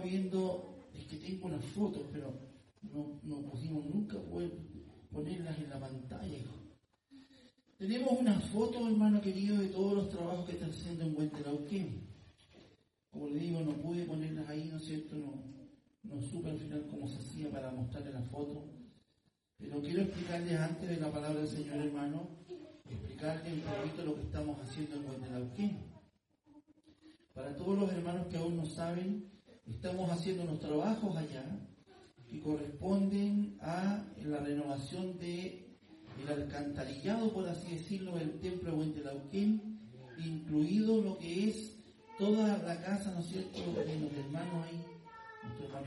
viendo, es que tengo las fotos, pero no pudimos nunca poder ponerlas en la pantalla, hijo. Tenemos una foto, hermano querido, de todos los trabajos que están haciendo en Huentelauquén. Como le digo, no pude ponerlas ahí, ¿no es cierto? No supe al final cómo se hacía para mostrarle la foto. Pero quiero explicarles antes de la palabra del Señor, hermano, explicarles un poquito lo que estamos haciendo en Huentelauquén. Para todos los hermanos que aún no saben, estamos haciendo unos trabajos allá que corresponden a la renovación del alcantarillado, por así decirlo, del templo de Huentelauquén, incluido lo que es toda la casa, ¿no es cierto?, de los hermanos ahí, nuestro hermano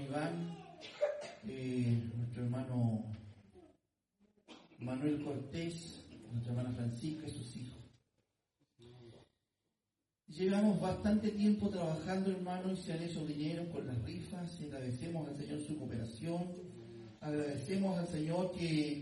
Iván, nuestro hermano Manuel Cortés, nuestra hermana Francisca y sus hijos. Llevamos bastante tiempo trabajando, hermano, y se han hecho dinero con las rifas. Agradecemos al Señor su cooperación. Agradecemos al Señor que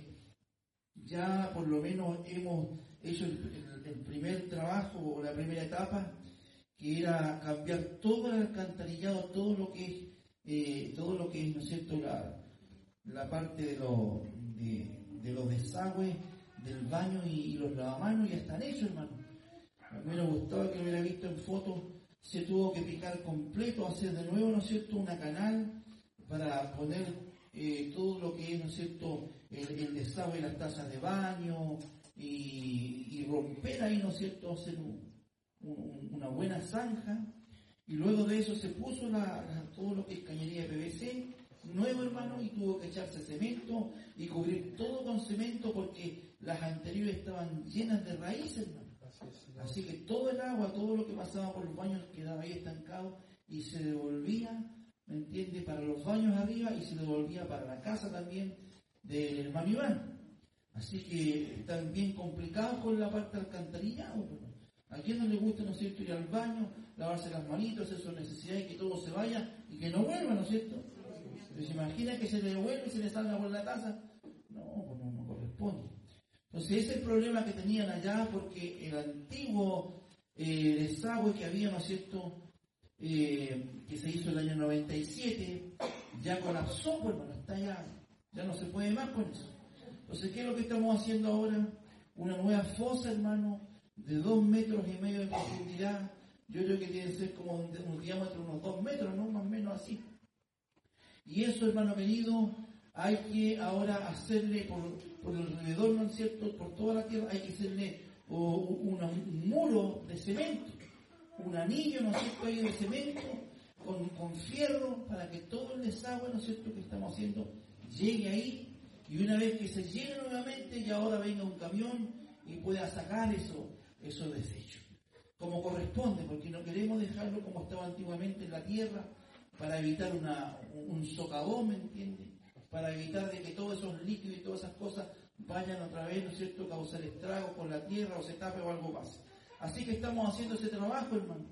ya por lo menos hemos hecho el primer trabajo o la primera etapa, que era cambiar todo el alcantarillado, todo lo que es, ¿no es cierto?, la parte de los desagües, del baño y los lavamanos, ya están hechos, hermano. A mí me gustaba que lo hubiera visto en fotos, se tuvo que picar completo, hacer de nuevo, ¿no es cierto?, una canal para poner todo lo que es, ¿no es cierto?, el desagüe, las tazas de baño y romper ahí, ¿no es cierto?, hacer una buena zanja. Y luego de eso se puso todo lo que es cañería de PVC nuevo, hermano, y tuvo que echarse cemento y cubrir todo con cemento porque las anteriores estaban llenas de raíces, hermano. Así que todo el agua, todo lo que pasaba por los baños quedaba ahí estancado y se devolvía, ¿me entiende?, para los baños arriba y se devolvía para la casa también del hermano Iván. Así que están bien complicados con la parte alcantarillado. ¿A quién no le gusta, no es cierto?, ir al baño, lavarse las manitos, hacer sus necesidades y que todo se vaya y que no vuelva, ¿no es cierto? Pero se imagina que se le devuelve y se le salga por la taza. No corresponde. Entonces ese es el problema que tenían allá, porque el antiguo desagüe que había, ¿no es cierto?, que se hizo el año 97, ya colapsó, pues bueno, está ya no se puede más con eso. Entonces, ¿qué es lo que estamos haciendo ahora? Una nueva fosa, hermano, de 2,5 metros de profundidad. Yo creo que tiene que ser como un diámetro, unos 2 metros, ¿no?, más o menos así. Y eso, hermano querido, hay que ahora hacerle por alrededor, ¿no es cierto?, por toda la tierra, hay que hacerle un muro de cemento, un anillo, ¿no es cierto?, ahí de cemento, con fierro, para que todo el desagüe, ¿no es cierto?, que estamos haciendo, llegue ahí, y una vez que se llene nuevamente, y ahora venga un camión y pueda sacar esos desechos, como corresponde, porque no queremos dejarlo como estaba antiguamente en la tierra, para evitar un socavón, ¿me entiende?, para evitar de que todos esos líquidos y todas esas cosas vayan otra vez, ¿no es cierto?, causar estragos con la tierra o se tape o algo pase. Así que estamos haciendo ese trabajo, hermano.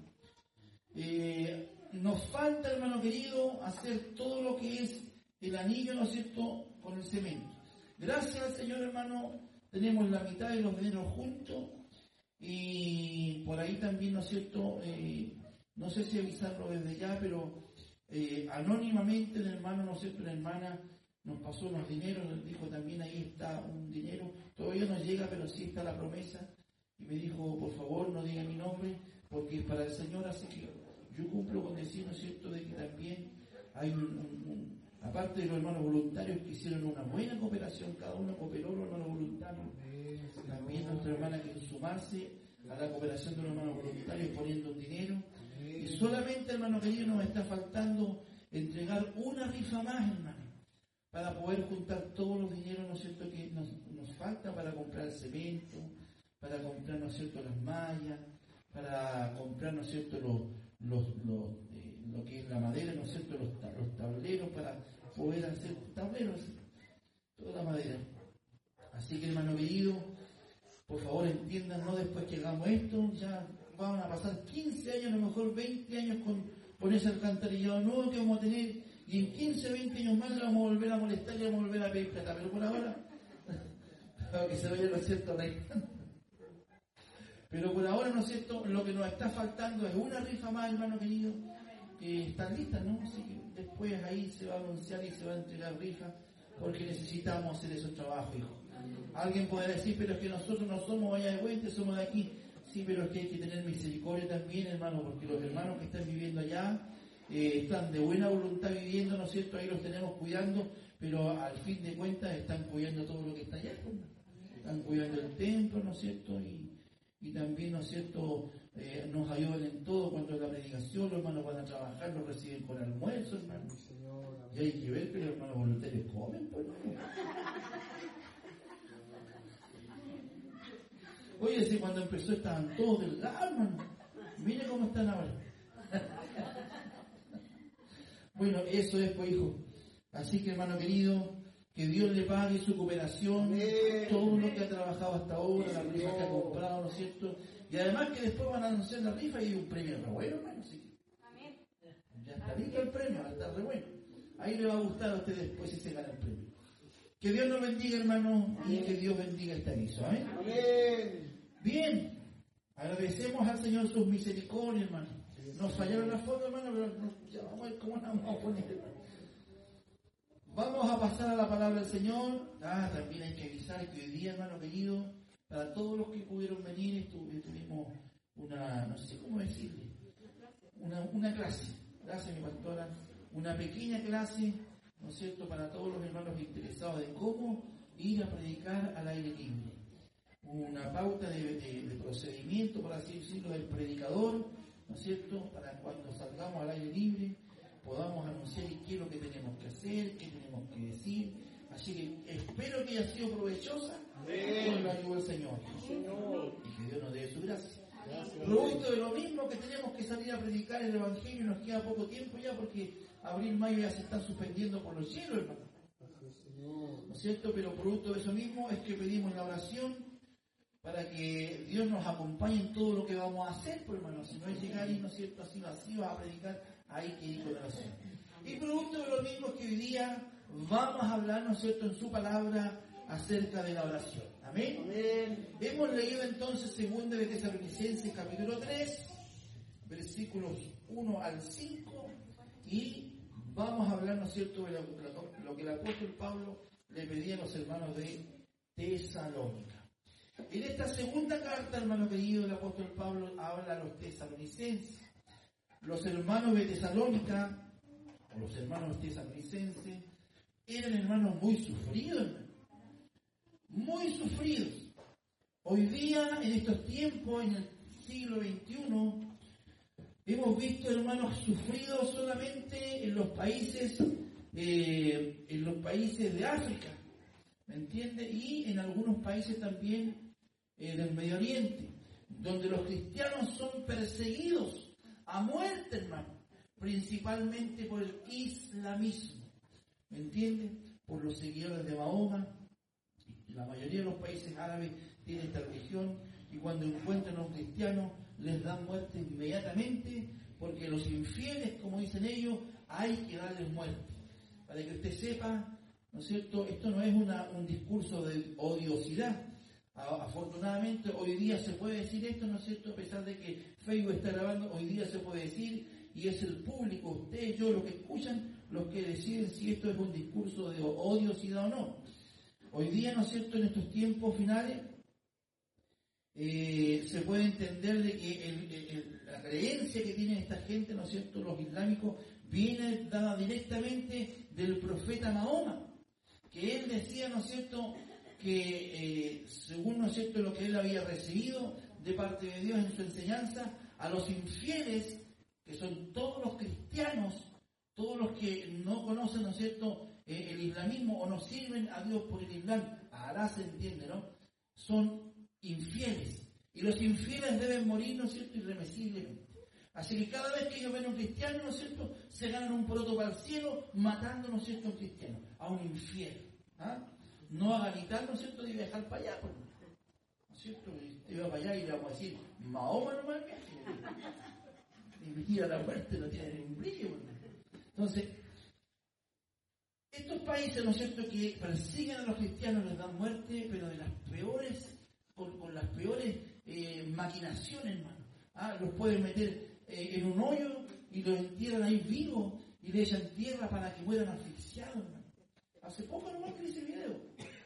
Nos falta, hermano querido, hacer todo lo que es el anillo, ¿no es cierto?, con el cemento. Gracias al Señor, hermano, tenemos la mitad de los dineros juntos y por ahí también, ¿no es cierto?, no sé si avisarlo desde ya, pero anónimamente el hermano, ¿no es cierto?, la hermana nos pasó unos dineros, nos dijo también ahí está un dinero, todavía no llega, pero sí está la promesa, y me dijo, por favor, no diga mi nombre, porque es para el Señor, así que yo cumplo con decir, ¿no es cierto?, de que también hay aparte de los hermanos voluntarios que hicieron una buena cooperación, cada uno cooperó, los hermanos voluntarios, también nuestra hermana quiere sumarse a la cooperación de los hermanos voluntarios poniendo un dinero, y solamente, hermano querido, nos está faltando entregar una rifa más, hermano, para poder juntar todos los dineros, ¿no es cierto?, que nos falta para comprar cemento, para comprar, ¿no es cierto?, las mallas, para comprar, ¿no es cierto?, lo que es la madera, ¿no es cierto?, los tableros, para poder hacer tableros, toda la madera. Así que, hermano querido, por favor entiendan, no después que hagamos esto, ya van a pasar 15 años, a lo mejor 20 años con ese alcantarillado nuevo que vamos a tener, y en 15, 20 años más le vamos a volver a molestar y le vamos a volver a pedir plata, pero por ahora, para que se vaya, ¿no es cierto?, pero por ahora, ¿no es cierto?, lo que nos está faltando es una rifa más, hermano querido, están listas, ¿no? Así que después ahí se va a anunciar y se va a entregar rifa, porque necesitamos hacer esos trabajos, hijo. Alguien podrá decir, pero es que nosotros no somos allá de Huente, somos de aquí. Sí, pero es que hay que tener misericordia también, hermano, porque los hermanos que están viviendo allá están de buena voluntad viviendo, ¿no es cierto? Ahí los tenemos cuidando, pero al fin de cuentas están cuidando todo lo que está allá, ¿no? Están cuidando el templo, ¿no es cierto? Y también, ¿no es cierto?, nos ayudan en todo cuando es la predicación, los hermanos van a trabajar, los reciben con almuerzo, hermano. Y hay que ver que los hermanos voluntarios comen, pues, ¿no? Oye, si cuando empezó estaban todos delgados, hermano. Mire cómo están ahora. Bueno, eso es, pues, hijo. Así que, hermano querido, que Dios le pague su cooperación, todo lo que ha trabajado hasta ahora, la rifa que ha comprado, ¿no es cierto? Y además que después van a anunciar la rifa y hay un premio re bueno, hermano. Así que ya está listo el premio, va a estar re bueno. Ahí le va a gustar a usted después si se gana el premio. Que Dios nos bendiga, hermano, y que Dios bendiga este aviso. ¿Eh? Amén. Bien, agradecemos al Señor sus misericordias, hermano. Nos fallaron las fotos, hermano, pero ya vamos a ver cómo la vamos a poner, hermano. Vamos a pasar a la palabra del Señor. También hay que avisar que hoy día, hermano querido, para todos los que pudieron venir, tuvimos una, no sé cómo decirle, una clase. Gracias, mi pastora. Una pequeña clase, ¿no es cierto?, para todos los hermanos interesados en cómo ir a predicar al aire libre. Una pauta de procedimiento, por así decirlo, del predicador, ¿no es cierto?, para cuando salgamos al aire libre podamos anunciar qué es lo que tenemos que hacer, qué tenemos que decir. Así que espero que haya sido provechosa con la ayuda del Señor. Y que Dios nos dé su gracia. Producto de lo mismo que tenemos que salir a predicar el Evangelio, nos queda poco tiempo ya porque abril, mayo ya se están suspendiendo por los cielos, hermano. ¿No es cierto? Pero producto de eso mismo es que pedimos la oración para que Dios nos acompañe en todo lo que vamos a hacer, pues, hermano. Si no es llegar y, ¿no es cierto?, así vacío a predicar, hay que ir con oración. Y producto de lo mismo es que hoy día vamos a hablar, ¿no es cierto?, en su palabra acerca de la oración. Amén. Amén. Hemos leído entonces 2 de Tesalonicenses capítulo 3, versículos 1 al 5, y vamos a hablar, ¿no es cierto?, de lo que el apóstol Pablo le pedía a los hermanos de Tesalónica. En esta segunda carta, hermano querido, el apóstol Pablo habla a los tesalonicenses. Los hermanos de Tesalónica, o los hermanos tesalonicenses, eran hermanos muy sufridos, hermano. Muy sufridos. Hoy día, en estos tiempos, en el siglo XXI, hemos visto hermanos sufridos solamente en los países de África, ¿me entiende? Y en algunos países también del Medio Oriente, donde los cristianos son perseguidos a muerte, hermano, principalmente por el islamismo, ¿me entiende? Por los seguidores de Mahoma. La mayoría de los países árabes tienen esta religión y cuando encuentran a un cristiano les dan muerte inmediatamente, porque los infieles, como dicen ellos, hay que darles muerte. Para que usted sepa, ¿no es cierto?, esto no es un discurso de odiosidad. Afortunadamente hoy día se puede decir esto, ¿no es cierto?, a pesar de que Facebook está grabando, hoy día se puede decir, y es el público, usted, yo, los que escuchan, los que deciden si esto es un discurso de odiosidad o no. Hoy día, ¿no es cierto?, en estos tiempos finales, se puede entender de que la creencia que tienen esta gente, ¿no es cierto?, los islámicos, viene dada directamente del profeta Mahoma, que él decía, ¿no es cierto?, que según, ¿no es cierto?, lo que él había recibido de parte de Dios en su enseñanza, a los infieles, que son todos los cristianos, todos los que no conocen, ¿no es cierto?, el islamismo o no sirven a Dios por el Islam, ahora se entiende, ¿no?, son infieles. Y los infieles deben morir, ¿no es cierto?, irremisiblemente. Así que cada vez que ellos ven a un cristiano, ¿no es cierto?, se ganan un poroto para el cielo, matando, ¿no es cierto?, a un cristiano, a un infiel. No haga ni tal, ¿no es cierto?, de viajar para allá, ¿no es cierto? Usted va para allá y le vamos a decir, Mahoma no mal viaje. Y venir a la muerte no tiene ningún brillo. Entonces, estos países, ¿no es cierto?, que persiguen a los cristianos les dan muerte, pero de las peores, con las peores maquinaciones, hermano. Los pueden meter en un hoyo y los entierran ahí vivos y le echan tierra para que mueran asfixiados, hermano. Hace poco nomás que hice video.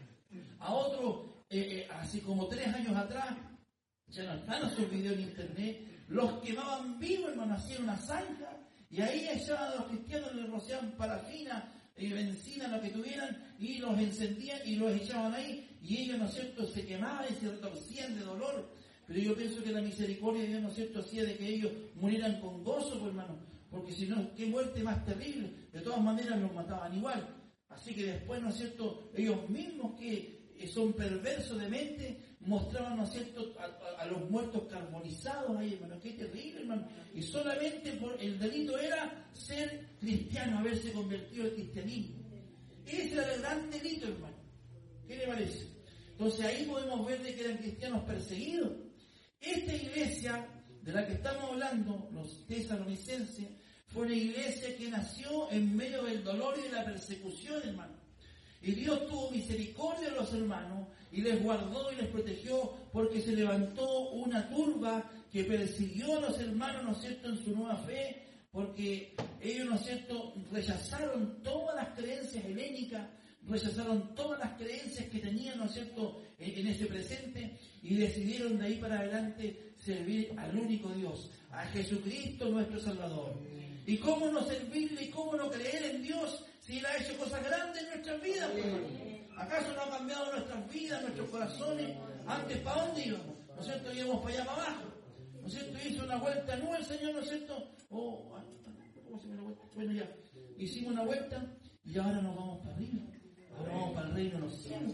A otros, así como 3 años atrás, ya no están esos videos en internet, los quemaban vivos, hermano, hacían una zanja y ahí echaban a los cristianos, les rociaban parafina, benzina, lo que tuvieran, y los encendían y los echaban ahí, y ellos, ¿no es cierto?, se quemaban y se retorcían de dolor. Pero yo pienso que la misericordia de Dios, ¿no es cierto?, hacía de que ellos murieran con gozo, pues, hermano, porque si no, qué muerte más terrible. De todas maneras los mataban igual. Así que después, ¿no es cierto?, ellos mismos que son perversos de mente, mostraban, ¿no es cierto?, a los muertos carbonizados ahí, hermano. Qué terrible, hermano. Y solamente por el delito era ser cristiano, haberse convertido al cristianismo. Ese era el gran delito, hermano. ¿Qué le parece? Entonces ahí podemos ver de que eran cristianos perseguidos. Esta iglesia de la que estamos hablando, los tesalonicenses, fue una iglesia que nació en medio del dolor y de la persecución, hermano. Y Dios tuvo misericordia de los hermanos y les guardó y les protegió, porque se levantó una turba que persiguió a los hermanos, ¿no es cierto?, en su nueva fe, porque ellos, ¿no es cierto?, rechazaron todas las creencias helénicas, rechazaron todas las creencias que tenían, ¿no es cierto?, en ese presente, y decidieron de ahí para adelante servir al único Dios, a Jesucristo nuestro Salvador. ¿Y cómo no servirle y cómo no creer en Dios si Él ha hecho cosas grandes en nuestras vidas? ¿Acaso no ha cambiado nuestras vidas, nuestros corazones? Antes, ¿para dónde íbamos? ¿No es cierto? Íbamos para allá, para abajo. ¿No es cierto? Hizo una vuelta, no el Señor, ¿no es cierto? ¿Cómo se me la vuelta? Bueno, ya, hicimos una vuelta y ahora nos vamos para arriba. Ahora vamos para el reino de los cielos.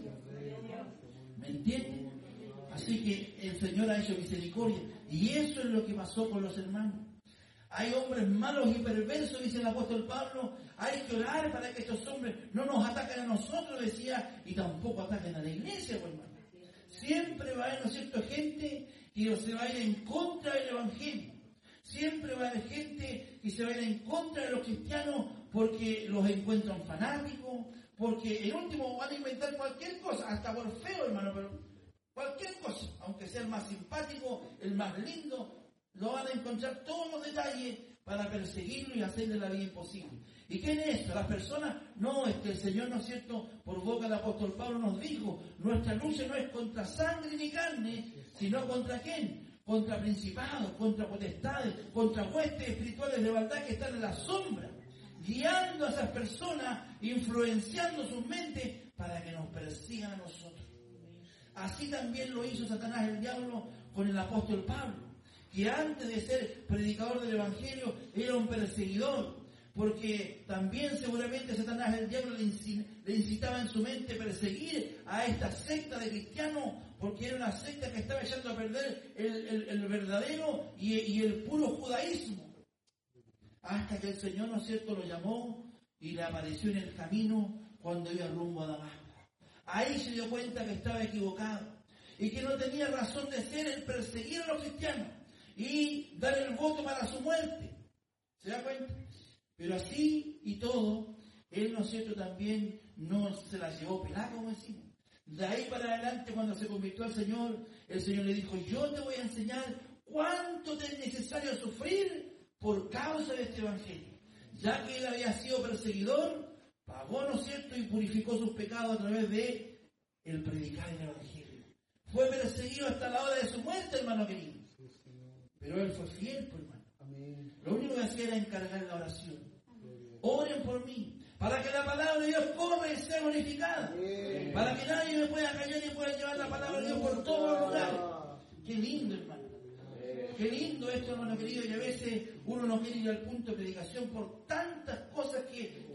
¿Me entienden? Así que el Señor ha hecho misericordia. Y eso es lo que pasó con los hermanos. Hay hombres malos y perversos, dice el apóstol Pablo. Hay que orar para que estos hombres no nos ataquen a nosotros, decía, y tampoco ataquen a la iglesia, pues, hermano. Siempre va a haber, ¿no es cierto?, gente que se va a ir en contra del evangelio. Siempre va a haber gente que se va a ir en contra de los cristianos porque los encuentran fanáticos, porque en último van a inventar cualquier cosa, hasta por feo, hermano, pero cualquier cosa, aunque sea el más simpático, el más lindo, lo van a encontrar todos los detalles para perseguirlo y hacerle la vida imposible. ¿Y quién es esto? Las personas, no, es que el Señor, ¿no es cierto?, por boca del apóstol Pablo nos dijo, nuestra lucha no es contra sangre ni carne, sino contra ¿quién? Contra principados, contra potestades, contra huestes espirituales de maldad que están en la sombra, guiando a esas personas, influenciando sus mentes para que nos persigan a nosotros. Así también lo hizo Satanás, el diablo, con el apóstol Pablo, que antes de ser predicador del Evangelio era un perseguidor, porque también seguramente Satanás, el diablo, le incitaba en su mente perseguir a esta secta de cristianos, porque era una secta que estaba echando a perder el verdadero y el puro judaísmo. Hasta que el Señor, ¿no es cierto?, lo llamó y le apareció en el camino cuando iba rumbo a Damasco. Ahí se dio cuenta que estaba equivocado y que no tenía razón de ser el perseguir a los cristianos y dar el voto para su muerte. ¿Se da cuenta? Pero así y todo, él, ¿no es cierto?, también no se la llevó pelada, como decimos. De ahí para adelante, cuando se convirtió al Señor, el Señor le dijo, yo te voy a enseñar cuánto te es necesario sufrir por causa de este Evangelio. Ya que él había sido perseguidor, pagó, ¿no es cierto?, y purificó sus pecados a través de el predicar el Evangelio. Fue perseguido hasta la hora de su muerte, hermano querido. Pero él fue fiel, pues, hermano. Lo único que hacía era encargar la oración. Oren por mí, para que la palabra de Dios corra y sea glorificada. Para que nadie me pueda callar y pueda llevar la palabra de Dios por todos los lugares. Qué lindo, hermano. Qué lindo esto, hermano querido, y a veces uno no quiere ir al punto de predicación por tantas cosas que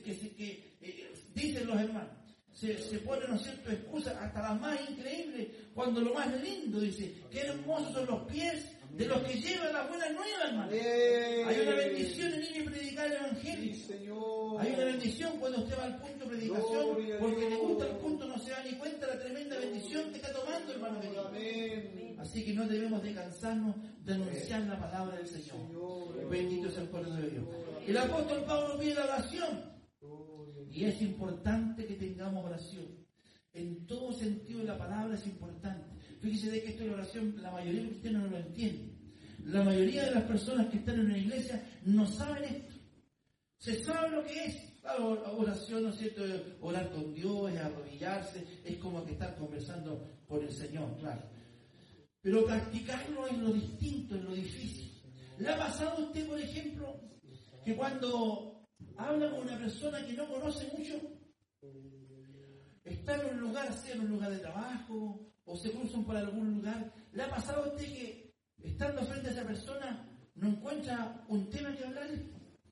dicen los hermanos. Se ponen, ¿no es cierto?, excusas hasta las más increíbles, cuando lo más lindo, dice, qué hermosos son los pies de los que llevan las buenas nuevas, hermano. Hay una bendición en ir y predicar el Evangelio. Hay una bendición cuando usted va al punto de predicación, porque le gusta el punto, no se da ni cuenta la tremenda bendición que está tomando, hermano querido. Así que no debemos de cansarnos de anunciar la palabra del Señor. Bendito sea el Cordero de Dios. El apóstol Pablo pide la oración. Y es importante que tengamos oración. En todo sentido de la palabra es importante. Fíjese de que esto de la oración, la mayoría de los cristianos no lo entienden. La mayoría de las personas que están en una iglesia no saben esto. Se sabe lo que es la oración, ¿no es cierto? Orar con Dios, es arrodillarse, es como que estar conversando con el Señor, claro. Pero practicarlo es lo distinto, es lo difícil. ¿Le ha pasado a usted, por ejemplo, que cuando habla con una persona que no conoce mucho, está en un lugar, sea en un lugar de trabajo, o se cruzan por algún lugar, ¿le ha pasado a usted que estando frente a esa persona no encuentra un tema que hablarle?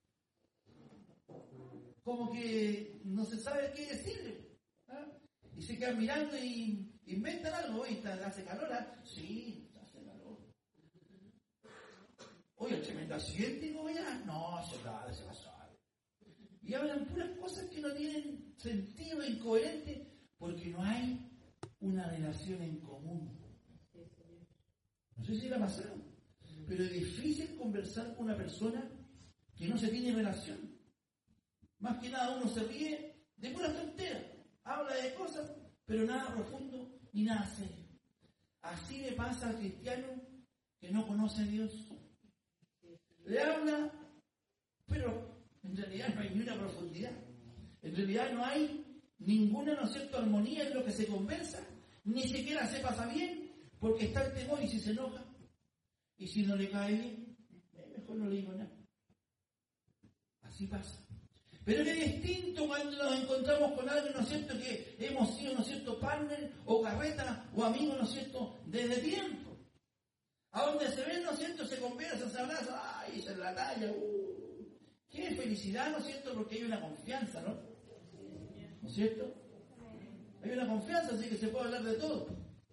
Como que no se sabe qué decirle, ¿ah? Y se quedan mirando y inventan algo. Oye, ¿hace calor? ¿Ah? Sí, hace calor. Oye, el tremendo accidente, ¿no? No, se va a suave. Y hablan puras cosas que no tienen sentido, incoherente, porque no hay una relación en común. No sé si la pasaron, pero es difícil conversar con una persona que no se tiene relación. Más que nada uno se ríe de pura tontera, habla de cosas, pero nada profundo ni nada serio. Así le pasa al cristiano que no conoce a Dios. Le habla, pero en realidad no hay ni una profundidad. En realidad no hay ninguna, ¿no es cierto?, armonía en lo que se conversa, ni siquiera se pasa bien, porque está el temor y si se enoja, y si no le cae bien, mejor no le digo nada. Así pasa. Pero es distinto cuando nos encontramos con alguien, ¿no es cierto?, que hemos sido, ¿no es cierto?, partner o carreta o amigos, ¿no es cierto?, desde tiempo. A donde se ven, ¿no es cierto?, se conversan, se abrazan, ¡ay, esa es la talla! ¡Qué felicidad!, ¿no es cierto?, porque hay una confianza, ¿no? ¿No es cierto? Hay una confianza, así que se puede hablar de todo.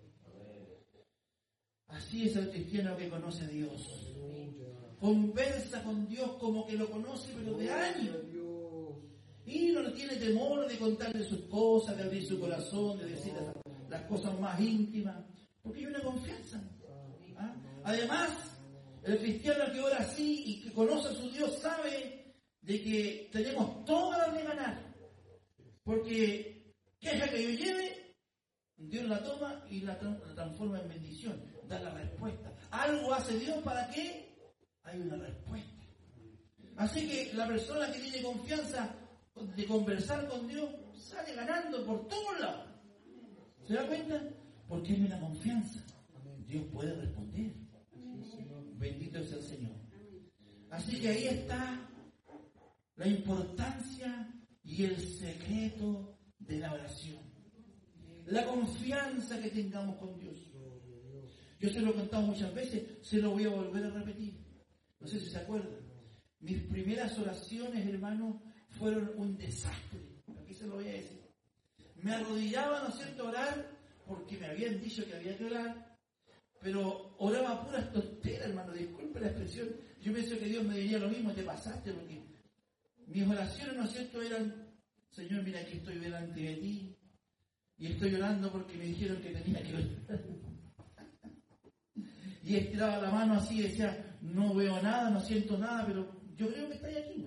Así es el cristiano que conoce a Dios. Conversa con Dios como que lo conoce, pero de años. Y no tiene temor de contarle sus cosas, de abrir su corazón, de decir las cosas más íntimas, porque hay una confianza. ¿Ah? Además, el cristiano que ora así y que conoce a su Dios sabe de que tenemos todas las de ganar, porque queja que yo lleve, Dios la toma y la transforma en bendición, da la respuesta. Algo hace Dios para que hay una respuesta. Así que la persona que tiene confianza de conversar con Dios sale ganando por todos lados. ¿Se da cuenta? Porque hay una confianza. Dios puede responder. Bendito es el Señor. Así que ahí está la importancia y el secreto de la oración. La confianza que tengamos con Dios. Yo se lo he contado muchas veces, se lo voy a volver a repetir. No sé si se acuerdan. Mis primeras oraciones, hermanos, fueron un desastre. Aquí se lo voy a decir. Me arrodillaba, ¿no es cierto?, a orar, porque me habían dicho que había que orar, pero oraba puras tonteras, hermano, disculpe la expresión. Yo pensé que Dios me diría lo mismo, te pasaste, porque mis oraciones, ¿no es cierto?, eran: Señor, mira, aquí estoy delante de ti, y estoy orando porque me dijeron que tenía que orar. Y estiraba la mano así y decía: no veo nada, no siento nada, pero yo creo que estáis aquí, ¿no?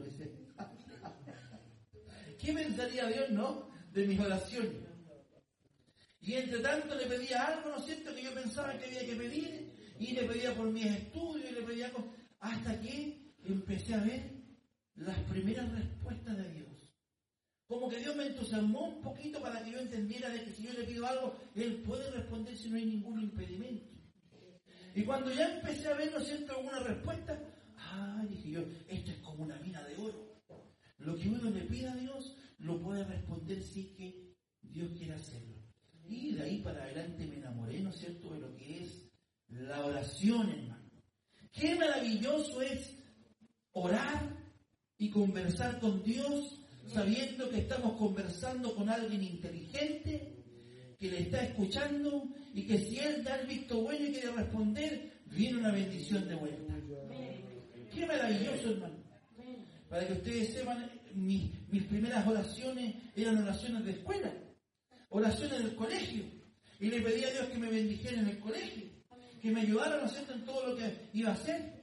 ¿Qué pensaría Dios, no?, de mis oraciones. Y entre tanto le pedía algo, ¿no es cierto?, que yo pensaba que había que pedir, y le pedía por mis estudios, y le pedía cosas, hasta que empecé a ver las primeras respuestas de Dios. Como que Dios me entusiasmó un poquito para que yo entendiera de que si yo le pido algo, Él puede responder si no hay ningún impedimento. Y cuando ya empecé a ver, ¿no es cierto?, alguna respuesta, dije yo, esto es como una mina de oro. Lo que uno le pida a Dios, lo puede responder si es que Dios quiere hacerlo. Y de ahí para adelante me enamoré, ¿no es cierto?, de lo que es la oración, hermano. Qué maravilloso es orar y conversar con Dios, sabiendo que estamos conversando con alguien inteligente, que le está escuchando, y que si Él da el visto bueno y quiere responder, viene una bendición de vuelta. Qué maravilloso, hermano. Para que ustedes sepan, mis primeras oraciones eran oraciones de escuela, oraciones del colegio. Y le pedí a Dios que me bendijera en el colegio, que me ayudara, ¿no es cierto?, en todo lo que iba a hacer.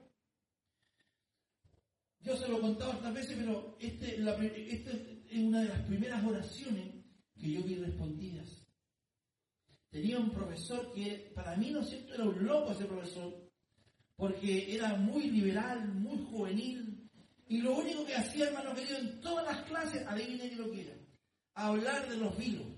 Yo se lo he contado estas veces, pero esta es una de las primeras oraciones que yo vi respondidas. Tenía un profesor que para mí, ¿no es cierto?, era un loco ese profesor, porque era muy liberal, muy juvenil, y lo único que hacía, hermano querido, en todas las clases, adivinen qué lo que era, hablar de los vilos.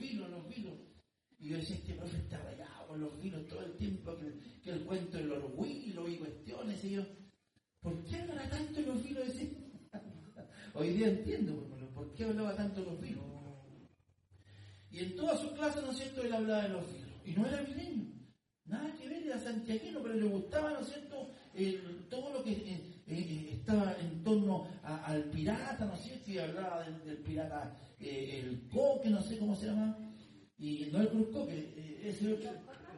Y yo decía, este profe está rayado con los vilos todo el tiempo, que el cuento de los vilos y cuestiones, y yo, ¿por qué habla tanto de los vilos? Hoy día entiendo, ¿por qué hablaba tanto de los vilos? Y en todas sus clases, ¿no es cierto?, él hablaba de los vilos. Y no era milenio, nada que ver, era santiaguino, pero le gustaba, ¿no es cierto?, todo lo que estaba en torno al pirata, ¿no es cierto?, y hablaba del pirata, el Coque, no sé cómo se llama, y no el Cruz Coque, ese otro.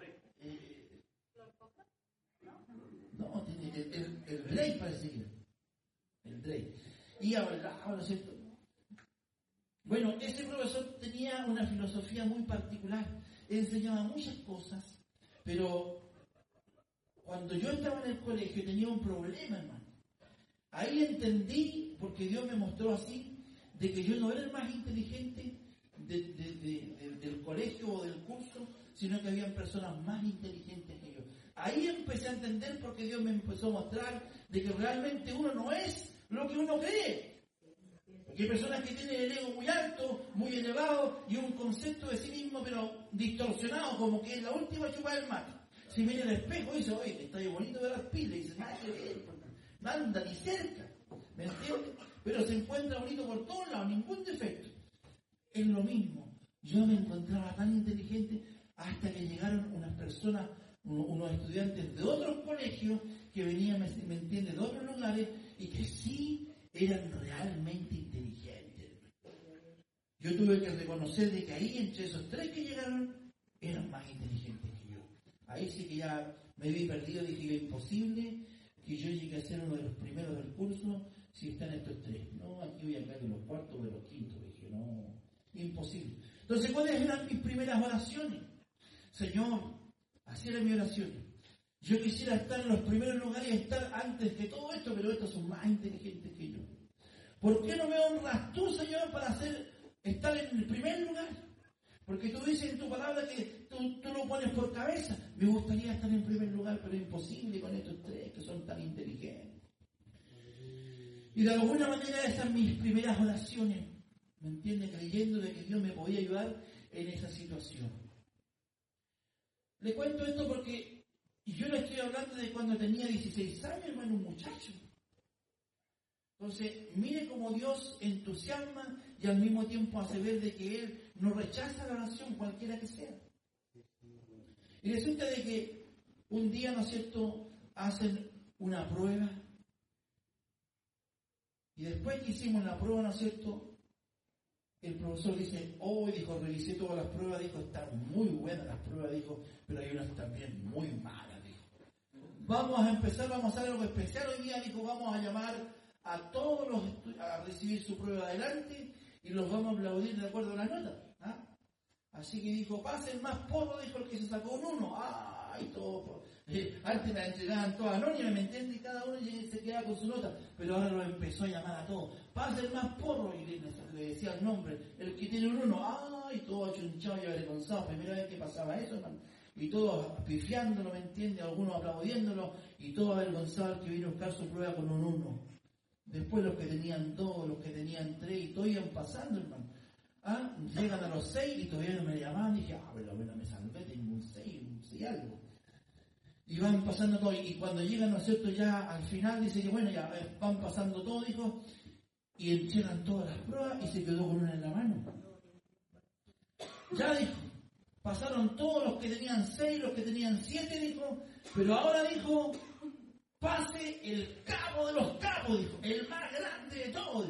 No, el Drake parece que era. El Drake. Y hablaba, ¿no es cierto? Bueno, ese profesor tenía una filosofía muy particular. Enseñaba muchas cosas, pero cuando yo estaba en el colegio tenía un problema, hermano. Ahí entendí, porque Dios me mostró así, de que yo no era el más inteligente del colegio o del curso, sino que habían personas más inteligentes que yo. Ahí empecé a entender porque Dios me empezó a mostrar de que realmente uno no es lo que uno cree. Porque hay personas que tienen el ego muy alto, muy elevado y un concepto de sí mismo pero distorsionado, como que es la última chupada del mate. Si mira el espejo y dice, oye, está ahí bonito de las pilas, y dice, nada que ver, no anda ni cerca, ¿me entiendes? Pero se encuentra bonito por todos lados, ningún defecto. Es lo mismo. Yo me encontraba tan inteligente hasta que llegaron unas personas, unos estudiantes de otros colegios que venían, ¿me entiendes?, de otros lugares y que sí eran realmente inteligentes. Yo tuve que reconocer de que ahí, entre esos tres que llegaron, eran más inteligentes que yo. Ahí sí que ya me vi perdido, dije que es imposible que yo llegue a ser uno de los primeros del curso si están estos tres. No, aquí voy a caer de los cuartos o de los quintos. Dije, no, imposible. Entonces, ¿cuáles eran mis primeras oraciones? Señor, así era mi oración. Yo quisiera estar en los primeros lugares y estar antes que todo esto, pero estos son más inteligentes que yo. ¿Por qué no me honras tú, Señor, para estar en el primer lugar? Porque tú dices en tu palabra que tú lo pones por cabeza. Me gustaría estar en primer lugar, pero es imposible con estos tres que son tan inteligentes. Y de alguna manera esas mis primeras oraciones, ¿me entiendes? Creyendo de que Dios me podía ayudar en esa situación. Le cuento esto porque yo le estoy hablando de cuando tenía 16 años, hermano, un muchacho. Entonces, mire cómo Dios entusiasma y al mismo tiempo hace ver de que Él no rechaza la oración, cualquiera que sea. Y resulta de que un día, ¿no es cierto?, hacen una prueba. Y después que hicimos la prueba, ¿no es cierto?, el profesor dice, dijo, revisé todas las pruebas, dijo, están muy buenas las pruebas, dijo, pero hay unas también muy malas, dijo. Vamos a empezar, vamos a hacer algo especial hoy día, dijo, vamos a llamar a todos los a recibir su prueba adelante y los vamos a aplaudir de acuerdo a la nota. Así que dijo, pasen más porro, dijo el que se sacó un 1. ¡Ay, todo! Antes la entregaban todas anónimas, ¿me entiendes? Y cada uno se quedaba con su nota, pero ahora lo empezó a llamar a todos. Pasen más porro, y le decía el nombre, el que tiene un 1. ¡Ay, todo achunchado y avergonzado! Primera vez que pasaba eso, hermano. Y todos pifiándolo, ¿me entiendes? Algunos aplaudiéndolo, y todos avergonzados que vino a buscar su prueba con un 1. Después los que tenían 2, los que tenían 3, y todos iban pasando, hermano. Llegan a los 6 y todavía no me llamaban. Y dije, pero bueno, me salvé, tengo un 6 y algo. Y van pasando todo. Y cuando llegan, ¿no es cierto?, ya al final, dice que bueno, ya van pasando todo, dijo, y entregan todas las pruebas y se quedó con una en la mano. Ya dijo, pasaron todos los que tenían 6, los que tenían 7, dijo, pero ahora dijo, pase el cabo de los cabos, dijo, el más grande de todos.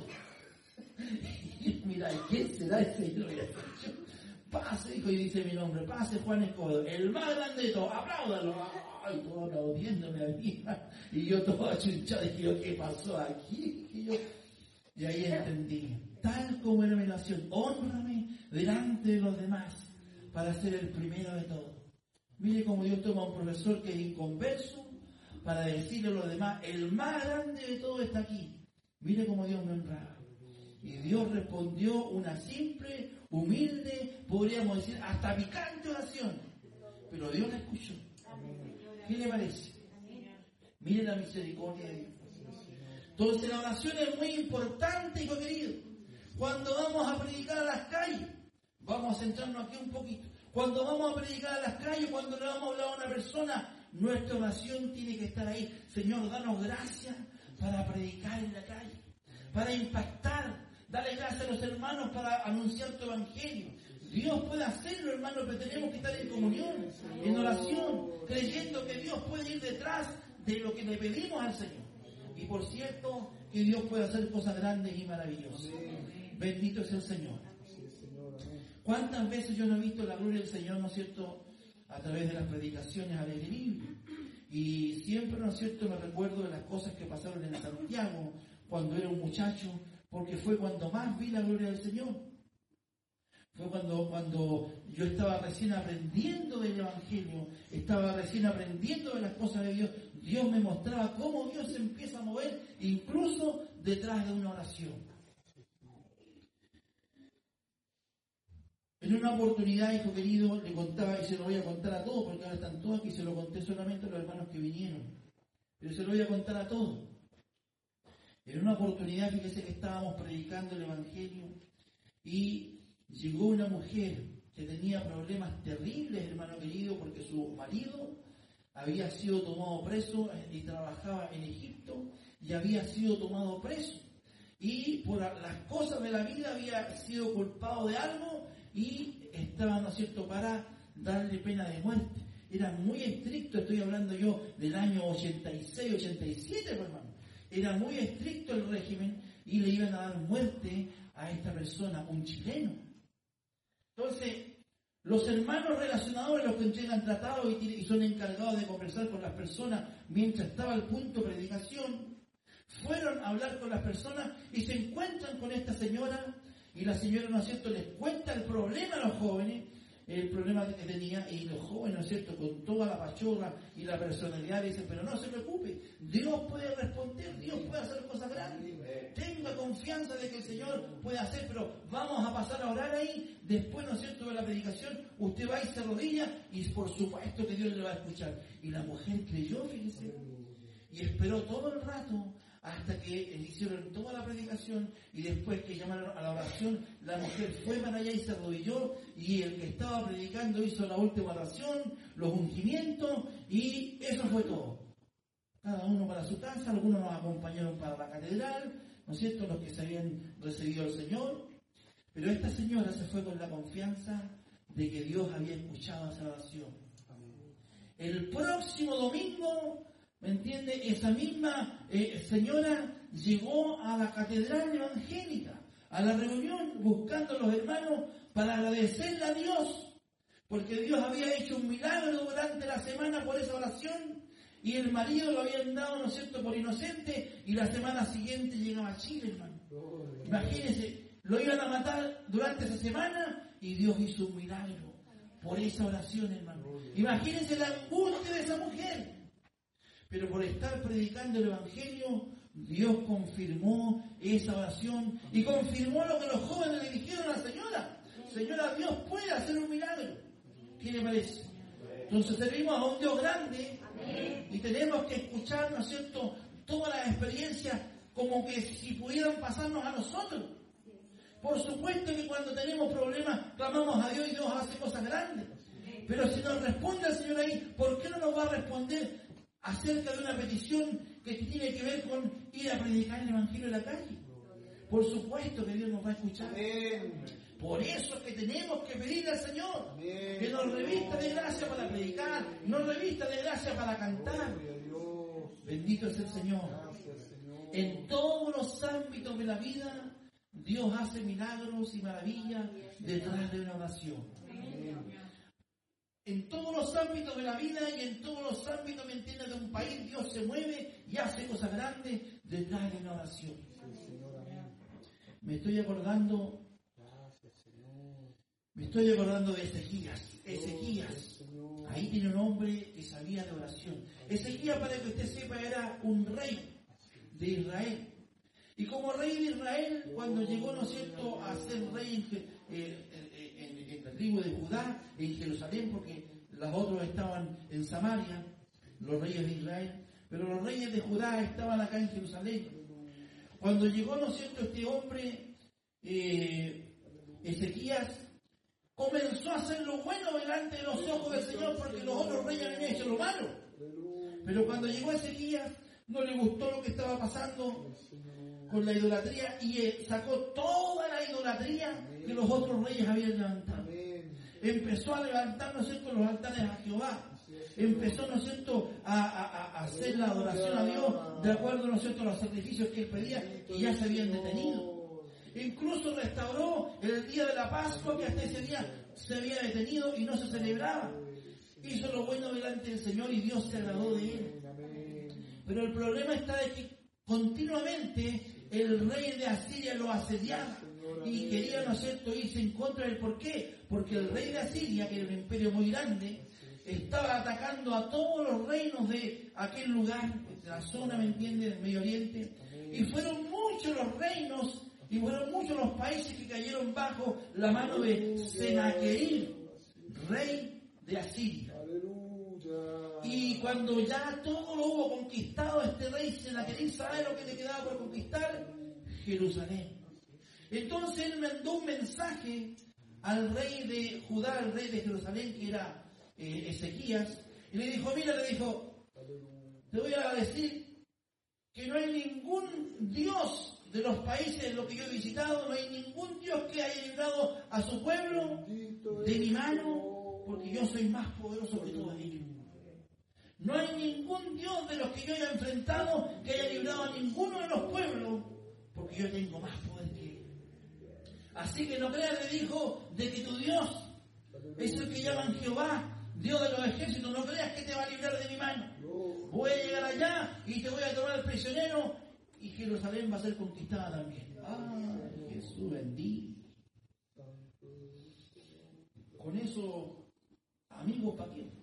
Mira, ¿quién será ese? Pase, dijo, y dice mi nombre, pase Juan Escobedo, el más grande de todos, apláudalo. Ay, todo aplaudiéndome a mí. Y yo todo achunchado, dije yo, ¿qué pasó aquí? Y ahí entendí, tal como era mi oración, hónrame delante de los demás para ser el primero de todos. Mire cómo Dios toma a un profesor que es inconverso para decirle a los demás, el más grande de todos está aquí. Mire cómo Dios me honraba. Y Dios respondió una simple, humilde, podríamos decir, hasta picante oración. Pero Dios la escuchó. ¿Qué le parece? Mire la misericordia de Dios. Entonces la oración es muy importante, hijo querido. Cuando vamos a predicar a las calles, vamos a centrarnos aquí un poquito. Cuando vamos a predicar a las calles, cuando le vamos a hablar a una persona, nuestra oración tiene que estar ahí. Señor, danos gracia para predicar en la calle, para impactar. Dale gracias a los hermanos para anunciar tu evangelio. Dios puede hacerlo, hermano, pero tenemos que estar en comunión, en oración, creyendo que Dios puede ir detrás de lo que le pedimos al Señor. Y por cierto, que Dios puede hacer cosas grandes y maravillosas. Bendito es el Señor. ¿Cuántas veces yo no he visto la gloria del Señor, no es cierto, a través de las predicaciones al aire libre? Y siempre, no es cierto, me recuerdo de las cosas que pasaron en Santiago cuando era un muchacho, porque fue cuando más vi la gloria del Señor. Fue cuando yo estaba recién aprendiendo del Evangelio, estaba recién aprendiendo de las cosas de Dios. Dios me mostraba cómo Dios se empieza a mover, incluso detrás de una oración. En una oportunidad, hijo querido, le contaba, y se lo voy a contar a todos, porque ahora están todos aquí, se lo conté solamente a los hermanos que vinieron. Pero se lo voy a contar a todos. En una oportunidad, fíjese que estábamos predicando el Evangelio y llegó una mujer que tenía problemas terribles, hermano querido, porque su marido había sido tomado preso y trabajaba en Egipto y había sido tomado preso. Y por las cosas de la vida había sido culpado de algo y estaba, ¿no es cierto?, para darle pena de muerte. Era muy estricto, estoy hablando yo del año 86, 87, hermano. Era muy estricto el régimen y le iban a dar muerte a esta persona, un chileno. Entonces, los hermanos relacionadores, los que entregan tratados y son encargados de conversar con las personas mientras estaba al punto de predicación, fueron a hablar con las personas y se encuentran con esta señora y la señora, ¿no es cierto?, les cuenta el problema a los jóvenes, el problema que tenía, y los jóvenes, ¿no es cierto?, con toda la pachorra y la personalidad dicen, pero no se preocupe, Dios puede responder, Dios puede hacer cosas grandes, tenga confianza de que el Señor puede hacer, pero vamos a pasar a orar ahí, después, ¿no es cierto?, de la predicación, usted va y se arrodilla y por supuesto que Dios le va a escuchar. Y la mujer creyó, fíjese, y esperó todo el rato hasta que hicieron toda la predicación y después que llamaron a la oración, la mujer fue para allá y se arrodilló y el que estaba predicando hizo la última oración, los ungimientos y eso fue todo. Cada uno para su casa, algunos nos acompañaron para la catedral, ¿no es cierto?, los que se habían recibido al Señor, pero esta señora se fue con la confianza de que Dios había escuchado esa oración. El próximo domingo, ¿me entiende?, esa misma señora llegó a la catedral evangélica, a la reunión, buscando a los hermanos para agradecerle a Dios, porque Dios había hecho un milagro durante la semana por esa oración, y el marido lo habían dado, ¿no es cierto?, por inocente, y la semana siguiente llegaba a Chile, hermano. Imagínense, lo iban a matar durante esa semana, y Dios hizo un milagro por esa oración, hermano. Imagínense la angustia de esa mujer. Pero por estar predicando el Evangelio, Dios confirmó esa oración y confirmó lo que los jóvenes le dijeron a la señora. Señora, Dios puede hacer un milagro. ¿Qué le parece? Entonces servimos a un Dios grande y tenemos que escuchar, ¿no es cierto?, todas las experiencias como que si pudieran pasarnos a nosotros. Por supuesto que cuando tenemos problemas, clamamos a Dios y Dios hace cosas grandes. Pero si nos responde el Señor ahí, ¿por qué no nos va a responder acerca de una petición que tiene que ver con ir a predicar el Evangelio en la calle? Por supuesto que Dios nos va a escuchar. Por eso es que tenemos que pedirle al Señor que nos revista de gracia para predicar, nos revista de gracia para cantar. Bendito es el Señor. En todos los ámbitos de la vida, Dios hace milagros y maravillas detrás de una oración. En todos los ámbitos de la vida y en todos los ámbitos, ¿me entiendes?, de un país, Dios se mueve y hace cosas grandes detrás de una oración. Me estoy acordando de Ezequías. Ahí tiene un hombre que sabía de oración. Ezequías, para que usted sepa, era un rey de Israel. Y como rey de Israel, cuando llegó, ¿no es cierto?, a ser rey en la tribu de Judá, en Jerusalén, porque los otros estaban en Samaria, los reyes de Israel, pero los reyes de Judá estaban acá en Jerusalén. Cuando llegó, ¿no es cierto?, este hombre, Ezequías, comenzó a hacer lo bueno delante de los ojos del Señor, porque los otros reyes habían hecho lo malo. Pero cuando llegó Ezequías, no le gustó lo que estaba pasando con la idolatría y sacó toda la idolatría que los otros reyes habían levantado. Empezó a levantar, ¿no es cierto?, los altares a Jehová. Empezó, ¿no es cierto?, a hacer la adoración a Dios de acuerdo, ¿no es cierto?, a los sacrificios que él pedía, y ya se habían detenido. Incluso restauró el día de la Pascua, que hasta ese día se había detenido y no se celebraba. Hizo lo bueno delante del Señor y Dios se agradó de él. Pero el problema está de que continuamente el rey de Asiria lo asediaba y quería, ¿no es cierto?, irse en contra del por qué. Porque el rey de Asiria, que era un imperio muy grande, estaba atacando a todos los reinos de aquel lugar, de la zona, ¿me entiende?, del Medio Oriente. Y fueron muchos los reinos y fueron muchos los países que cayeron bajo la mano de Senaquerib, rey de Asiria. Y cuando ya todo lo hubo conquistado, este rey Senaquerib, ¿sabe lo que le quedaba por conquistar? Jerusalén. Entonces él mandó un mensaje al rey de Judá, al rey de Jerusalén, que era Ezequías, y le dijo, mira, le dijo, te voy a decir que no hay ningún Dios de los países en los que yo he visitado, no hay ningún Dios que haya librado a su pueblo de mi mano, porque yo soy más poderoso que todos ellos. No hay ningún Dios de los que yo haya enfrentado que haya librado a ninguno de los pueblos, porque yo tengo más poder que él. Así que no creas, le dijo, de que tu Dios es el que llaman Jehová, Dios de los ejércitos, no creas que te va a librar de mi mano. Voy a llegar allá y te voy a tomar prisionero y Jerusalén va a ser conquistada también. ¡Ah, Jesús bendito! Con eso, amigos, ¿para qué?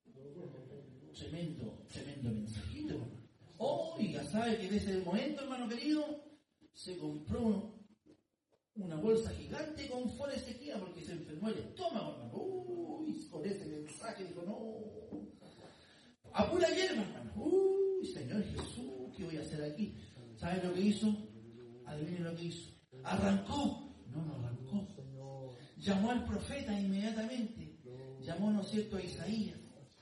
Tremendo mensajito. Oiga, ¿sabe que en ese momento, hermano querido, se compró una bolsa gigante con Ford Ezequías porque se enfermó el estómago, hermano? Uy, con ese mensaje dijo, no, a pura hierba, hermano. Uy, Señor Jesús, ¿qué voy a hacer aquí? ¿Sabe lo que hizo? Adivinen lo que hizo. ¿Arrancó? No arrancó. Llamó al profeta inmediatamente. Llamó, ¿no es cierto?, a Isaías.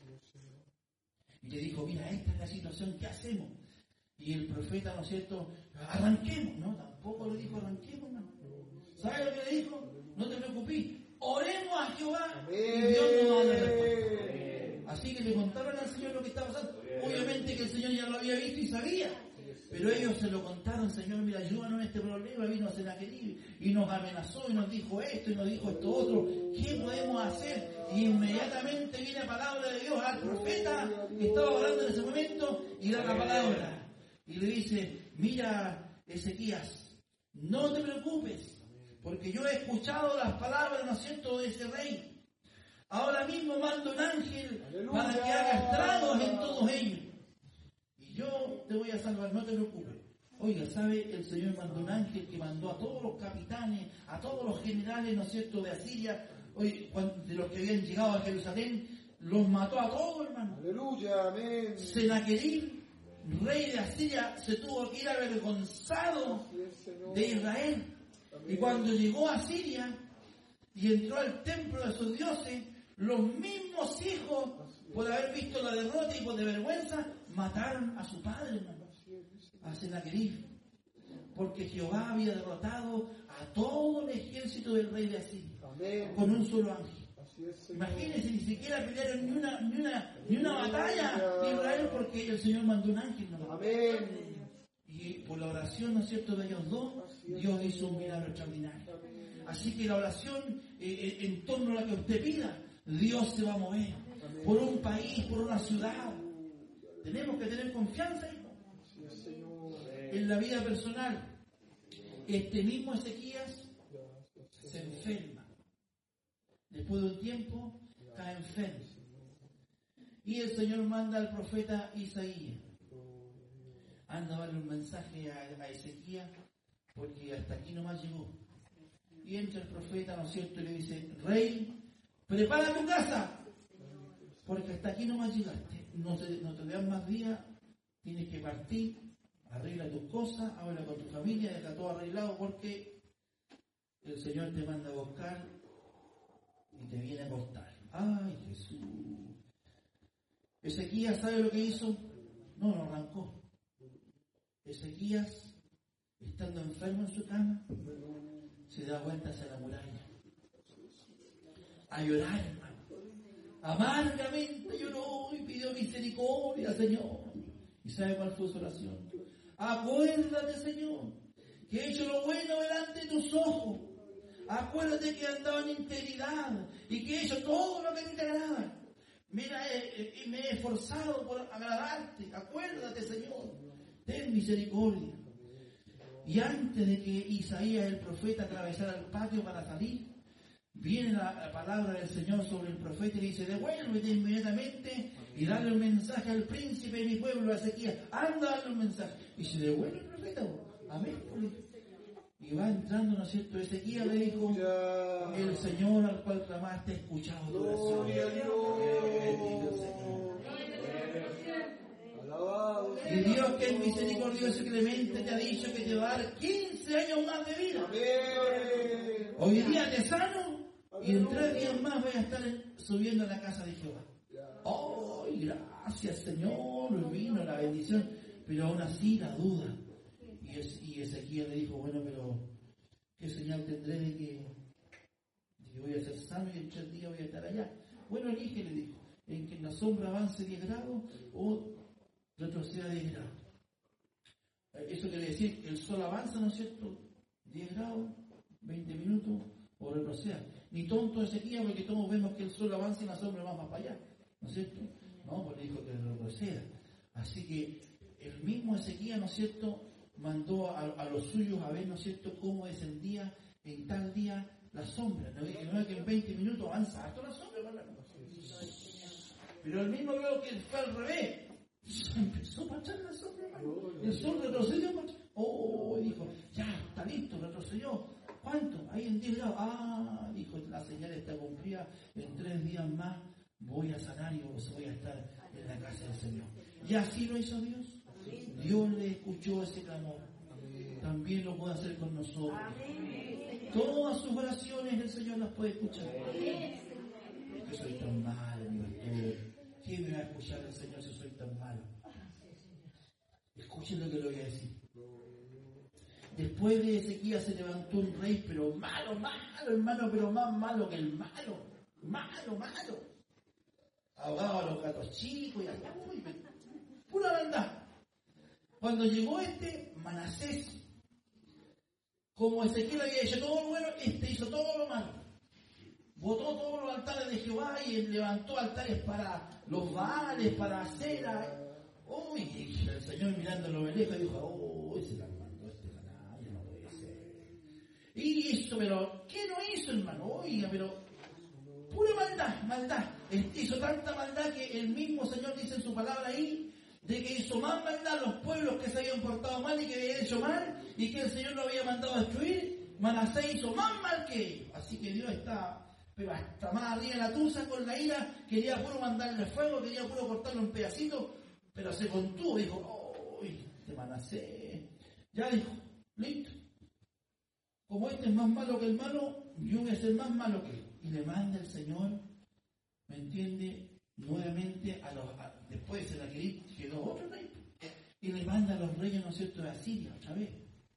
Y le dijo, mira, esta es la situación, ¿qué hacemos? Y el profeta, ¿no es cierto?, arranquemos. No, tampoco le dijo arranquemos, no. ¿Sabe lo que le dijo? No te preocupes, oremos a Jehová y Dios nos va a responder. Así que le contaron al Señor lo que estaba pasando. Obviamente que el Señor ya lo había visto y sabía, pero ellos se lo contaron. Señor, mira, ayúdanos en este problema. Vino Senaquerib y nos amenazó y nos dijo esto y nos dijo esto otro. ¿Qué podemos hacer? Y inmediatamente viene la palabra de Dios al profeta que estaba orando en ese momento y da la palabra y le dice, mira, Ezequías, no te preocupes, porque yo he escuchado las palabras, ¿no es cierto?, de ese rey. Ahora mismo mando un ángel para que haga estragos en todos ellos. Y yo te voy a salvar, no te preocupes. Oiga, ¿sabe? El Señor mandó un ángel que mandó a todos los capitanes, a todos los generales, ¿no es cierto?, de Asiria, de los que habían llegado a Jerusalén, los mató a todos, hermano. Aleluya, amén. Senaquerib, rey de Asiria, se tuvo que ir avergonzado de Israel. Y cuando llegó a Siria y entró al templo de sus dioses, los mismos hijos, por haber visto la derrota y por de vergüenza, mataron a su padre, hermano, a Senaquerib, porque Jehová había derrotado a todo el ejército del rey de Asiria. Amén. Con un solo ángel. Imagínense, ni siquiera pelearon ni una batalla de Israel porque el Señor mandó un ángel. ¿No? Amén. Y por la oración, ¿no es cierto?, de ellos dos, Dios hizo un milagro extraordinario. Así que la oración en torno a la que usted pida, Dios se va a mover. Por un país, por una ciudad. Tenemos que tener confianza en la vida personal. Este mismo Ezequías se enferma. Después de un tiempo, cae enfermo. Y el Señor manda al profeta Isaías. Anda a darle un mensaje a Ezequías, porque hasta aquí nomás llegó. Y entra el profeta, ¿no es cierto?, y le dice, rey, prepara tu casa, porque hasta aquí nomás llegaste. No te vean más días tienes que partir, arregla tus cosas, habla con tu familia, deja todo arreglado porque el Señor te manda a buscar y te viene a acostar. ¡Ay, Jesús! Ezequías, ¿sabe lo que hizo? No lo arrancó. Ezequías, estando enfermo en su cama, se da vuelta hacia la muralla a llorar, hermano. Amargamente lloró y pidió misericordia, Señor. ¿Y sabe cuál fue su oración? Acuérdate, Señor, que he hecho lo bueno delante de tus ojos. Acuérdate que he andado en integridad y que he hecho todo lo que te agrada. Mira, me he esforzado por agradarte. Acuérdate, Señor. Ten misericordia. Y antes de que Isaías, el profeta, atravesara el patio para salir, viene la palabra del Señor sobre el profeta y le dice: devuélvete inmediatamente y dale un mensaje al príncipe de mi pueblo, a Ezequías. Anda a darle un mensaje. Y se devuelve el profeta. Amén. Y va entrando, ¿no es cierto? Ezequías le dijo: el Señor al cual clamaste ha escuchado tu oración. Bendito Señor. Y Dios, que es misericordioso y clemente, te ha dicho que te va a dar 15 años más de vida. Hoy día te sano y en 3 días más voy a estar subiendo a la casa de Jehová. ¡Oh, gracias, Señor! Vino la bendición, pero aún así la duda. Y Ezequiel le dijo: bueno, pero ¿qué señal tendré de que voy a ser sano y en 3 días voy a estar allá? Bueno, elige, le dijo, en que la sombra avance 10 grados o retroceda 10 grados. Eso quiere decir que el sol avanza, ¿no es cierto? 10 grados, 20 minutos o retroceda. Ni tonto Ezequiel, porque todos vemos que el sol avanza y la sombra va más para allá, ¿no es cierto? No, pues dijo que retroceda. Así que el mismo Ezequiel, ¿no es cierto?, mandó a los suyos a ver, ¿no es cierto?, cómo descendía en tal día la sombra. No es que en 20 minutos avanza harto la sombra, ¿verdad? Pero el mismo veo que fue al revés. Empezó a marchar la sombra, hermano. El sol retrocedió. Dijo: ya, está listo, retrocedió. ¿Cuánto? Ahí en 10 grados. Dijo, la señal está cumplida. En 3 días más voy a sanar y voy a estar en la casa del Señor. Y así lo hizo Dios. Dios le escuchó ese clamor. También lo puede hacer con nosotros. Todas sus oraciones el Señor las puede escuchar. Yo soy tan malo, mi pastor. ¿Quién me va a escuchar el Señor si soy tan malo? Escuchen lo que le voy a decir. Después de Ezequías se levantó un rey, pero malo, hermano, pero más malo que el malo. Malo. Ahogaba a los gatos chicos y hasta pura maldad. Cuando llegó Manasés, como Ezequiel había hecho todo lo bueno, hizo todo lo malo. Botó todos los altares de Jehová y levantó altares para los Baales, para Acera. El Señor mirándolo de lejos dijo: ese mandó canalla, no puede ser. Y hizo, pero ¿qué no hizo, hermano? Oiga, pero pura maldad. Hizo tanta maldad que el mismo Señor dice en su palabra ahí, de que hizo más maldad a los pueblos que se habían portado mal y que habían hecho mal, y que el Señor lo había mandado a destruir. Manasés hizo más mal que ellos. Así que Dios está, pero hasta más arriba de la tusa con la ira, quería puro mandarle fuego, quería puro cortarlo en pedacitos, pero se contuvo, dijo: Manasés. Ya dijo, listo. Como este es más malo que el malo, yo voy a ser más malo que él. Y le manda el Señor, ¿me entiende?, nuevamente después de Senaquerib quedó otro rey. Y le manda a los reyes, ¿no es cierto?, de Asiria otra vez.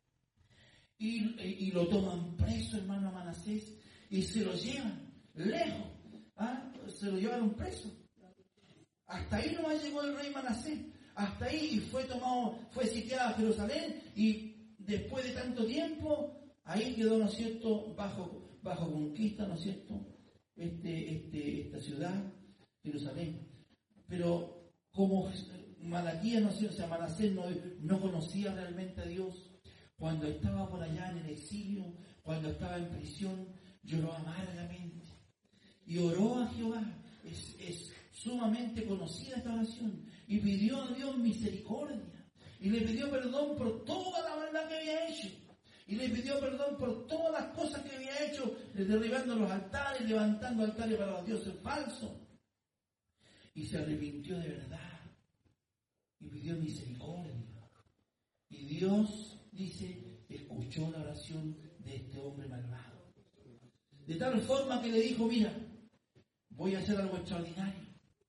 Y lo toman preso, hermano, a Manasés, y se lo llevan lejos. Se lo llevaron preso. Hasta ahí nomás llegó el rey Manasés. Hasta ahí, y fue sitiada Jerusalén, y después de tanto tiempo, ahí quedó, ¿no es cierto?, bajo conquista, ¿no es cierto?, esta ciudad, Jerusalén. Pero como Malaquías, ¿no es cierto?, Manasés no conocía realmente a Dios, cuando estaba por allá en el exilio, cuando estaba en prisión, lloró amargamente y oró a Jehová. Es sumamente conocida esta oración, y pidió a Dios misericordia, y le pidió perdón por toda la maldad que había hecho, y le pidió perdón por todas las cosas que había hecho, derribando los altares, levantando altares para los dioses falsos, y se arrepintió de verdad. y pidió misericordia. Y Dios, dice, escuchó la oración de este hombre malvado. De tal forma que le dijo, mira, voy a hacer algo extraordinario.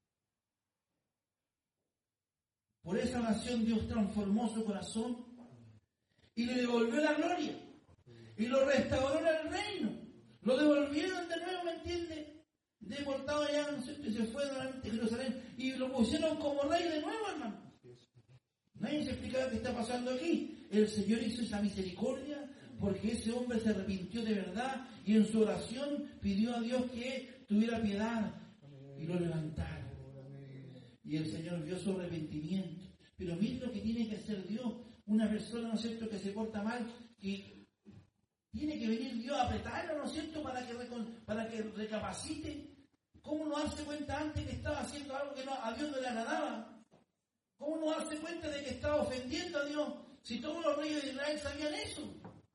Por esa oración Dios transformó su corazón y le devolvió la gloria. Y lo restauró en el reino. Lo devolvieron de nuevo, ¿me entiende? Deportado allá, ¿no es cierto? Y se fue durante Jerusalén. Y lo pusieron como rey de nuevo, hermano. Nadie se explica qué está pasando aquí. El Señor hizo esa misericordia porque ese hombre se arrepintió de verdad y en su oración pidió a Dios que tuviera piedad y lo levantaron. Y el Señor vio su arrepentimiento. Pero mire lo que tiene que hacer Dios. Una persona, ¿no es cierto?, que se porta mal, que tiene que venir Dios a apretarlo, ¿no es cierto?, para que recapacite. ¿Cómo no darse cuenta antes que estaba haciendo algo que a Dios no le agradaba? ¿Cómo no darse cuenta de que estaba ofendiendo a Dios? Si todos los reyes de Israel sabían eso.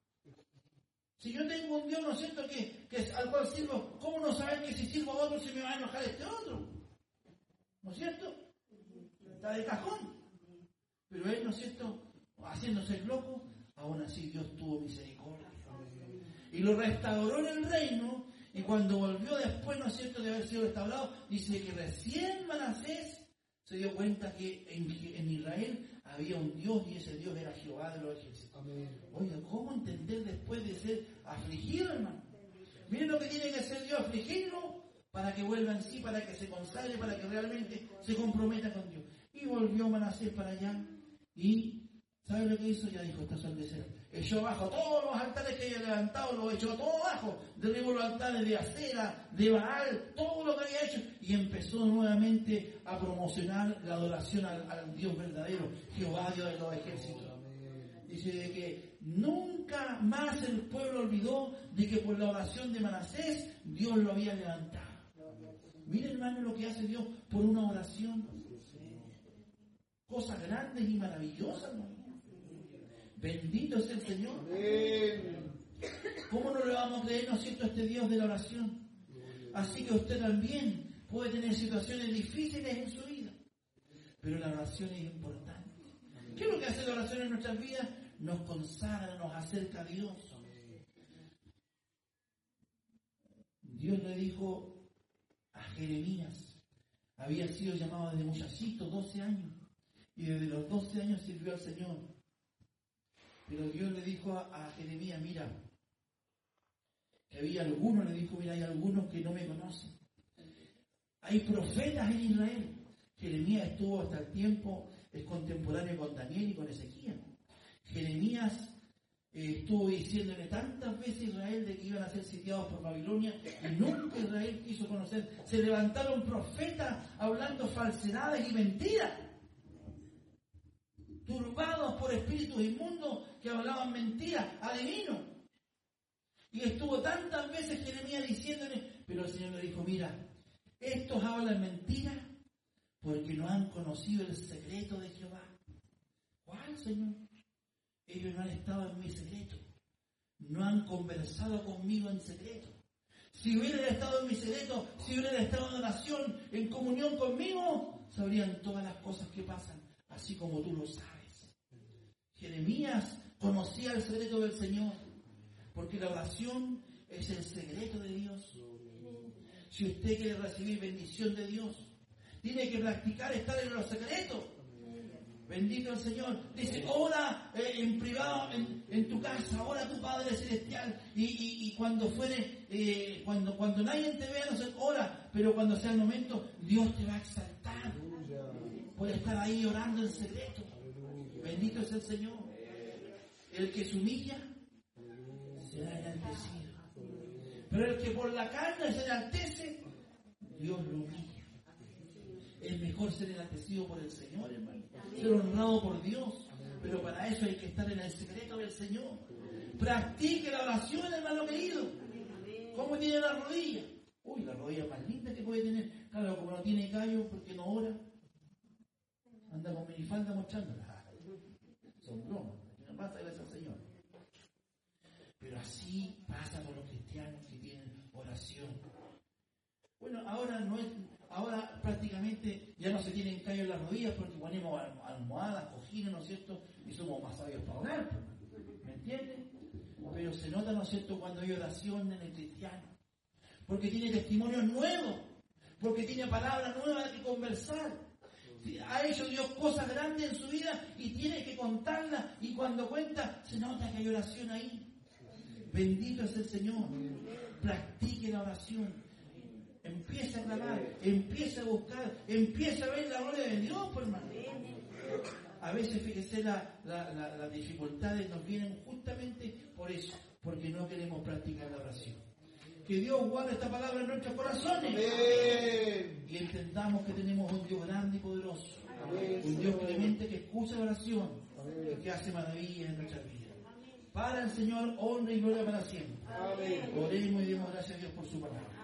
Si yo tengo un Dios, ¿no es cierto?, que al cual sirvo, ¿cómo no saber que si sirvo a otro se me va a enojar este otro? ¿No es cierto? Está de cajón. Pero él, ¿no es cierto?, haciéndose el loco, aún así Dios tuvo misericordia. Y lo restauró en el reino, y cuando volvió después, ¿no es cierto?, de haber sido restaurado, dice que recién Manasés se dio cuenta que en Israel había un Dios y ese Dios era Jehová de los ejércitos. Oiga, ¿cómo entender después de ser afligido, hermano? Miren lo que tiene que hacer Dios, afligirlo para que vuelva en sí, para que se consagre, para que realmente se comprometa con Dios. Y volvió Manasés para allá y ¿sabe lo que hizo? Ya dijo, estas son de cero. Echó abajo todos los altares que había levantado, los echó todo abajo. Derribó los altares de Acera, de Baal, todo lo que había hecho. Y empezó nuevamente a promocionar la adoración al Dios verdadero, Jehová, Dios de los ejércitos. Dice de que nunca más el pueblo olvidó de que por la oración de Manasés Dios lo había levantado. Miren, hermano, lo que hace Dios por una oración. Cosas grandes y maravillosas, hermano. Bendito es el Señor. ¿Cómo no le vamos a creer, no es cierto, a este Dios de la oración? Así que usted también puede tener situaciones difíciles en su vida, pero la oración es importante. ¿Qué es lo que hace la oración en nuestras vidas? Nos consagra, nos acerca a Dios. Dios le dijo a Jeremías, había sido llamado desde muchachito, 12 años, y desde los 12 años sirvió al Señor. Pero Dios le dijo a Jeremías, mira, que había algunos, le dijo, mira, hay algunos que no me conocen. Hay profetas en Israel. Jeremías estuvo hasta el tiempo, es contemporáneo con Daniel y con Ezequiel. Jeremías estuvo diciéndole tantas veces a Israel de que iban a ser sitiados por Babilonia y nunca Israel quiso conocer. Se levantaron profetas hablando falsedades y mentiras, turbados por espíritus inmundos que hablaban mentiras, adivinos. Y estuvo tantas veces Jeremías diciéndole, pero el Señor le dijo, mira, estos hablan mentiras porque no han conocido el secreto de Jehová. ¿Cuál, Señor? Ellos no han estado en mi secreto, no han conversado conmigo en secreto. Si hubieran estado en mi secreto, si hubieran estado en oración, en comunión conmigo, sabrían todas las cosas que pasan, así como tú lo sabes. Jeremías conocía el secreto del Señor, porque la oración es el secreto de Dios. Si usted quiere recibir bendición de Dios, tiene que practicar estar en los secretos. Bendito el Señor. Dice, ora en privado en tu casa, ora a tu Padre Celestial. Y cuando fuere, cuando nadie te vea, no sé, ora. Pero cuando sea el momento, Dios te va a exaltar por estar ahí orando en secreto. Bendito es el Señor. El que se humilla será enaltecido. Pero el que por la carne se enaltece, Dios lo humilla. Es mejor ser enaltecido por el Señor, hermano. Ser honrado por Dios. Pero para eso hay que estar en el secreto del Señor. Practique la oración, hermano querido. ¿Cómo tiene la rodilla? Uy, la rodilla más linda que puede tener. Claro, como no tiene callo, porque no ora. Anda con minifalda mostrándola. Son bromas. No pasa, gracias al Señor. Pero así pasa con los cristianos que tienen oración. Bueno, ahora no es... Ahora prácticamente ya no se tienen callo en las rodillas porque ponemos almohadas, cojines, ¿no es cierto? Y somos más sabios para orar, ¿me entienden? Pero se nota, ¿no es cierto?, cuando hay oración en el cristiano. Porque tiene testimonios nuevos, porque tiene palabras nuevas que conversar. Ha hecho Dios cosas grandes en su vida y tiene que contarlas, y cuando cuenta se nota que hay oración ahí. Bendito es el Señor. Practique la oración. Empieza a clamar, empieza a buscar, empieza a ver la gloria de Dios, por hermano. A veces, fíjese, las dificultades nos vienen justamente por eso, porque no queremos practicar la oración. Que Dios guarde esta palabra en nuestros corazones. Amén. Y entendamos que tenemos un Dios grande y poderoso. Amén. Un Dios clemente que escucha la oración y que hace maravillas en nuestras vidas. Para el Señor, honra y gloria para siempre. Amén. Oremos y demos gracias a Dios por su palabra.